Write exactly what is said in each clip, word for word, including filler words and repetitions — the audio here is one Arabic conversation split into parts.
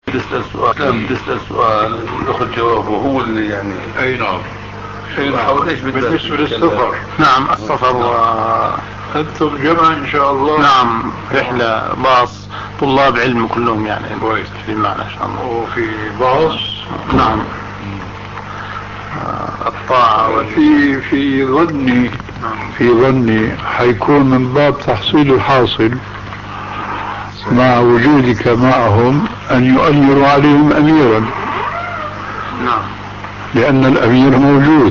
تسأل سؤال تسأل سؤال يأخذ جوابه هو اللي يعني. أي نعم. بالنسبة للسفر. نعم السفر و... أنتم جمع إن شاء الله. نعم رحلة باص طلاب علم كلهم يعني. كويس. في معنا إن شاء الله. وفي باص. نعم. الطاعة في في ظني في ظني حيكون من باب تحصيل الحاصل مع وجودك معهم أن يؤمروا عليهم أميرا. نعم. لأن الأمير موجود.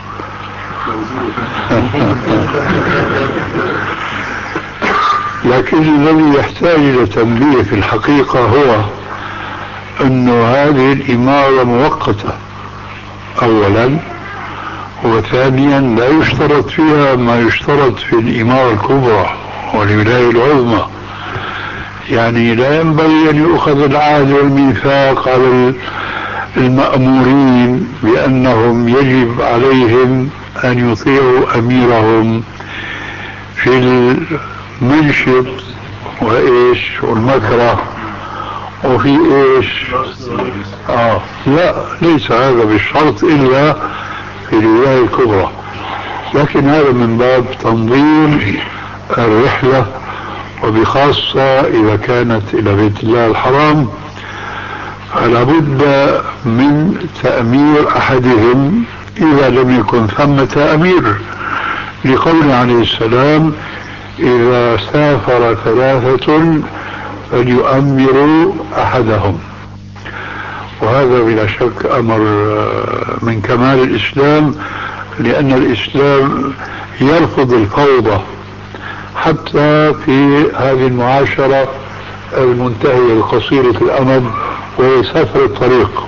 لكن الذي يحتاج إلى تنبيه في الحقيقة هو أن هذه الإمارة مؤقتة أولا، وثانيا لا يشترط فيها ما يشترط في الإمارة الكبرى والولاية العظمى. يعني لا ينبغي أن يؤخذ العهد والميثاق على المأمورين بأنهم يجب عليهم أن يطيعوا أميرهم في المنشط وإيش والمكره وفي إيش. آه لا، ليس هذا بالشرط إلا في الولاية الكبرى، لكن هذا من باب تنظيم الرحلة، وبخاصة إذا كانت إلى بيت الله الحرام فلا بد من تأمير أحدهم إذا لم يكن ثمة أمير، لقوله عليه السلام: إذا سافر ثلاثة فليؤمروا أحدهم. وهذا بلا شك أمر من كمال الإسلام، لأن الإسلام يرفض الفوضى حتى في هذه المعاشرة المنتهية القصيرة الأمد وهي سفر الطريق.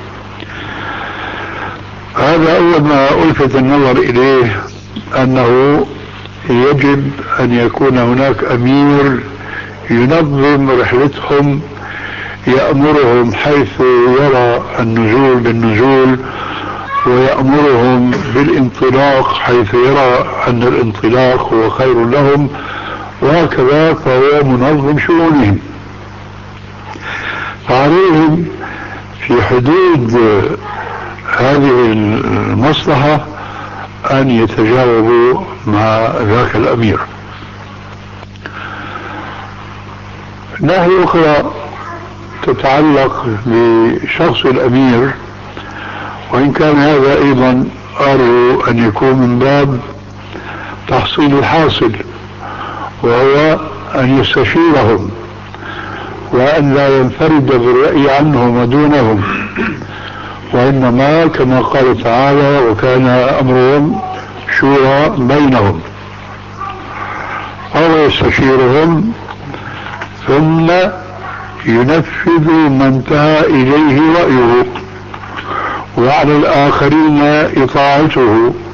هذا أول ما ألفت النظر إليه، أنه يجب أن يكون هناك أمير ينظم رحلتهم، يأمرهم حيث يرى النزول بالنزول، ويأمرهم بالانطلاق حيث يرى أن الانطلاق هو خير لهم، وهكذا فهو منظم شؤونهم. فعليهم في حدود هذه المصلحة أن يتجاوبوا مع ذاك الأمير. ناحية أخرى تتعلق بشخص الأمير، وإن كان هذا أيضا أرجو أن يكون من باب تحصيل الحاصل، وهو أن يستشيرهم وأن لا ينفرد بالرأي عنهم ودونهم، وإنما كما قال تعالى: وكان أمرهم شورى بينهم. فهو يستشيرهم ثم ينفذ ما انتهى إليه رأيه، وعلى الآخرين إطاعته